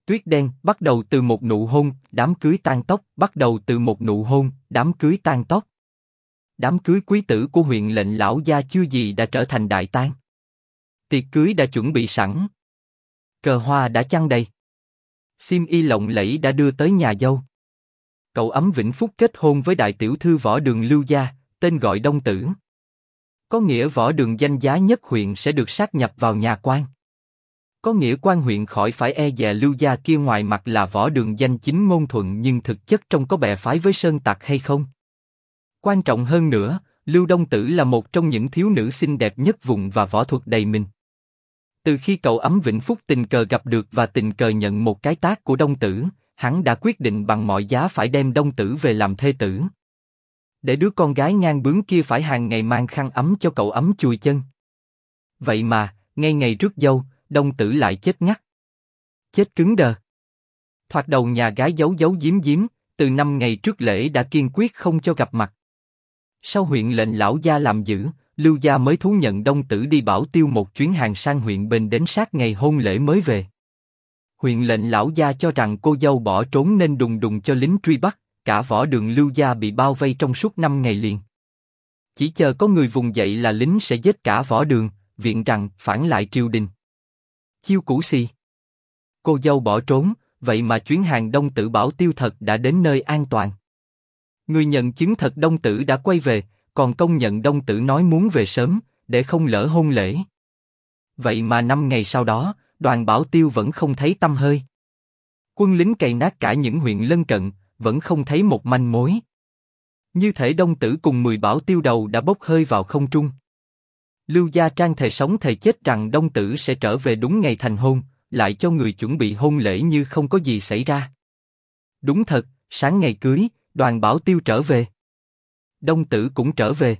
Tuyết đen, bắt đầu từ một nụ hôn, đám cưới tan tóc, bắt đầu từ một nụ hôn, đám cưới tan tóc. Đám cưới quý tử của huyện lệnh lão gia chưa gì đã trở thành đại tang. Tiệc cưới đã chuẩn bị sẵn. Cờ hoa đã chăn đầy. Xiêm y lộng lẫy đã đưa tới nhà dâu. Cậu ấm Vĩnh Phúc kết hôn với đại tiểu thư Võ Đường Lưu gia, tên gọi Đông Tử. Có nghĩa Võ Đường danh giá nhất huyện sẽ được sát nhập vào nhà quan. Có nghĩa quan huyện khỏi phải e dè Lưu gia kia, ngoài mặt là Võ Đường danh chính ngôn thuận nhưng thực chất trong có bè phái với Sơn Tặc hay không. Quan trọng hơn nữa, Lưu Đông Tử là một trong những thiếu nữ xinh đẹp nhất vùng và võ thuật đầy mình. Từ khi cậu ấm Vĩnh Phúc tình cờ gặp được và tình cờ nhận một cái tát của Đông Tử, hắn đã quyết định bằng mọi giá phải đem Đông Tử về làm thê tử. Để đứa con gái ngang bướng kia phải hàng ngày mang khăn ấm cho cậu ấm chùi chân. Vậy mà, ngay ngày rước dâu, Đông Tử lại chết ngắt. Chết cứng đờ. Thoạt đầu nhà gái giấu giấu giếm giếm, từ 5 ngày trước lễ đã kiên quyết không cho gặp mặt. Sau huyện lệnh lão gia làm giữ, Lưu gia mới thú nhận Đông Tử đi bảo tiêu một chuyến hàng sang huyện bên đến sát ngày hôn lễ mới về. Huyện lệnh lão gia cho rằng cô dâu bỏ trốn nên đùng đùng cho lính truy bắt, cả Võ Đường Lưu gia bị bao vây trong suốt 5 ngày liền. Chỉ chờ có người vùng dậy là lính sẽ giết cả Võ Đường, viện rằng phản lại triều đình. Chiêu cũ xì. Cô dâu bỏ trốn, vậy mà chuyến hàng Đông Tử bảo tiêu thật đã đến nơi an toàn. Người nhận chứng thật Đông Tử đã quay về, còn công nhận Đông Tử nói muốn về sớm, để không lỡ hôn lễ. Vậy mà 5 ngày sau đó, đoàn bảo tiêu vẫn không thấy tăm hơi. Quân lính cày nát cả những huyện lân cận, vẫn không thấy một manh mối. Như thể Đông Tử cùng 10 bảo tiêu đầu đã bốc hơi vào không trung. Lưu Gia Trang thề sống thề chết rằng Đông Tử sẽ trở về đúng ngày thành hôn, lại cho người chuẩn bị hôn lễ như không có gì xảy ra. Đúng thật, sáng ngày cưới, đoàn bảo tiêu trở về. Đông Tử cũng trở về.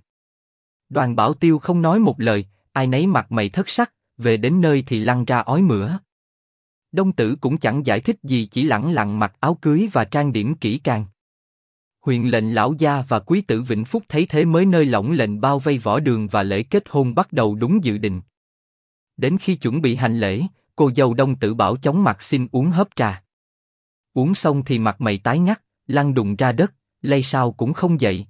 Đoàn bảo tiêu không nói một lời, ai nấy mặt mày thất sắc, về đến nơi thì lăn ra ói mửa. Đông Tử cũng chẳng giải thích gì, chỉ lẳng lặng mặc áo cưới và trang điểm kỹ càng. Huyện lệnh lão gia và quý tử Vĩnh Phúc thấy thế mới nơi lỏng lệnh bao vây Võ Đường và lễ kết hôn bắt đầu đúng dự định. Đến khi chuẩn bị hành lễ, cô dâu Đông Tử bảo chóng mặt xin uống hớp trà. Uống xong thì mặt mày tái nhắc, lăn đùng ra đất, lay sao cũng không dậy.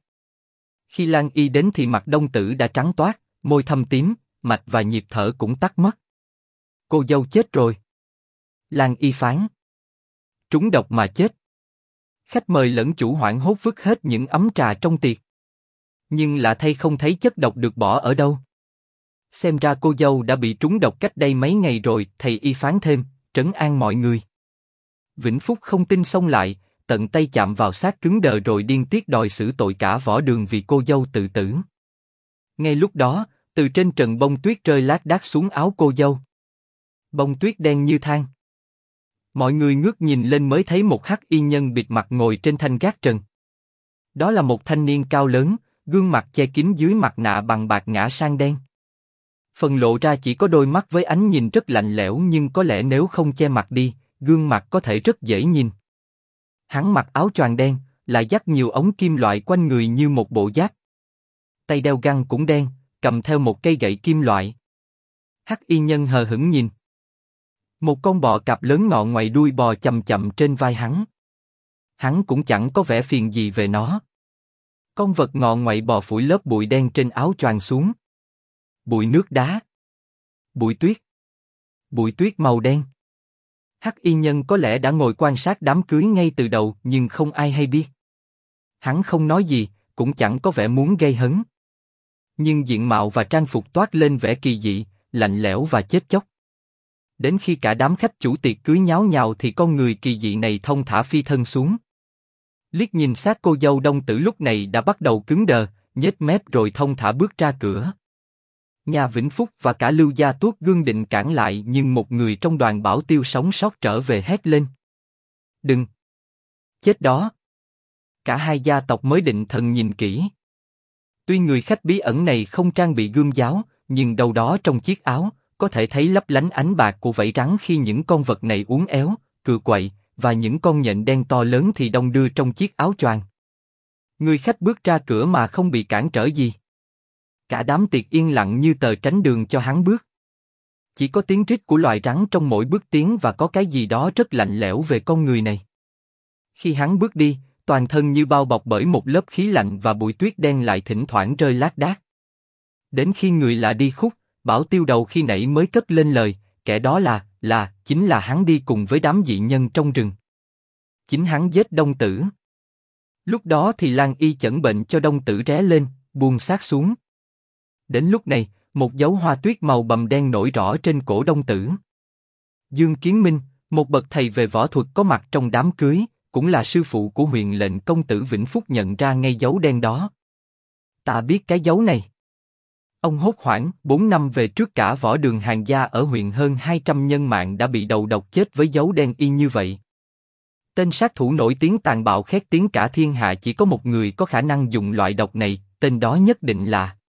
Khi Lan Y đến thì mặt Đông Tử đã trắng toát, môi thâm tím, mạch và nhịp thở cũng tắt mất. Cô dâu chết rồi. Lan Y phán. Trúng độc mà chết. Khách mời lẫn chủ hoảng hốt vứt hết những ấm trà trong tiệc. Nhưng lạ thay không thấy chất độc được bỏ ở đâu. Xem ra cô dâu đã bị trúng độc cách đây mấy ngày rồi, thầy Y phán thêm, trấn an mọi người. Vĩnh Phúc không tin xông lại, tận tay chạm vào xác cứng đờ rồi điên tiết đòi xử tội cả Võ Đường vì cô dâu tự tử. Ngay lúc đó, từ trên trần bông tuyết rơi lác đác xuống áo cô dâu. Bông tuyết đen như than. Mọi người ngước nhìn lên mới thấy một hắc y nhân bịt mặt ngồi trên thanh gác trần. Đó là một thanh niên cao lớn, gương mặt che kín dưới mặt nạ bằng bạc ngã sang đen. Phần lộ ra chỉ có đôi mắt với ánh nhìn rất lạnh lẽo, nhưng có lẽ nếu không che mặt đi, gương mặt có thể rất dễ nhìn. Hắn mặc áo choàng đen, lại dắt nhiều ống kim loại quanh người như một bộ giáp. Tay đeo găng cũng đen, cầm theo một cây gậy kim loại. Hắc y nhân hờ hững nhìn. Một con bò cạp lớn ngọ ngoài đuôi bò chậm chậm trên vai hắn. Hắn cũng chẳng có vẻ phiền gì về nó. Con vật ngọ ngoại bò phủi lớp bụi đen trên áo choàng xuống. Bụi nước đá. Bụi tuyết màu đen. Hắc y nhân có lẽ đã ngồi quan sát đám cưới ngay từ đầu, nhưng không ai hay biết. Hắn không nói gì, cũng chẳng có vẻ muốn gây hấn. Nhưng diện mạo và trang phục toát lên vẻ kỳ dị, lạnh lẽo và chết chóc. Đến khi cả đám khách chủ tiệc cưới nháo nhào thì con người kỳ dị này thong thả phi thân xuống. Liếc nhìn xác cô dâu Đông Tử lúc này đã bắt đầu cứng đờ, nhếch mép rồi thong thả bước ra cửa. Nhà Vĩnh Phúc và cả Lưu gia tuốt gương định cản lại, nhưng một người trong đoàn bảo tiêu sống sót trở về hét lên. Đừng! Chết đó! Cả hai gia tộc mới định thần nhìn kỹ. Tuy người khách bí ẩn này không trang bị gươm giáo, nhưng đâu đó trong chiếc áo, có thể thấy lấp lánh ánh bạc của vảy rắn khi những con vật này uốn éo, cựa quậy, và những con nhện đen to lớn thì đong đưa trong chiếc áo choàng. Người khách bước ra cửa mà không bị cản trở gì. Cả đám tiệc yên lặng như tờ tránh đường cho hắn bước. Chỉ có tiếng rít của loài rắn trong mỗi bước tiến và có cái gì đó rất lạnh lẽo về con người này. Khi hắn bước đi, toàn thân như bao bọc bởi một lớp khí lạnh và bụi tuyết đen lại thỉnh thoảng rơi lác đác. Đến khi người lạ đi khúc, Bảo Tiêu Đầu khi nãy mới cất lên lời, kẻ đó chính là hắn đi cùng với đám dị nhân trong rừng. Chính hắn giết Đông Tử. Lúc đó thì Lan Y chẩn bệnh cho Đông Tử ré lên, buông xác xuống. Đến lúc này, một dấu hoa tuyết màu bầm đen nổi rõ trên cổ Đông Tử. Dương Kiến Minh, một bậc thầy về võ thuật có mặt trong đám cưới, cũng là sư phụ của Huyền lệnh công tử Vĩnh Phúc nhận ra ngay dấu đen đó. Ta biết cái dấu này. Ông hốt hoảng, 4 năm về trước cả võ đường Hàng gia ở huyện hơn 200 nhân mạng đã bị đầu độc chết với dấu đen y như vậy. Tên sát thủ nổi tiếng tàn bạo khét tiếng cả thiên hạ chỉ có một người có khả năng dùng loại độc này, tên đó nhất định là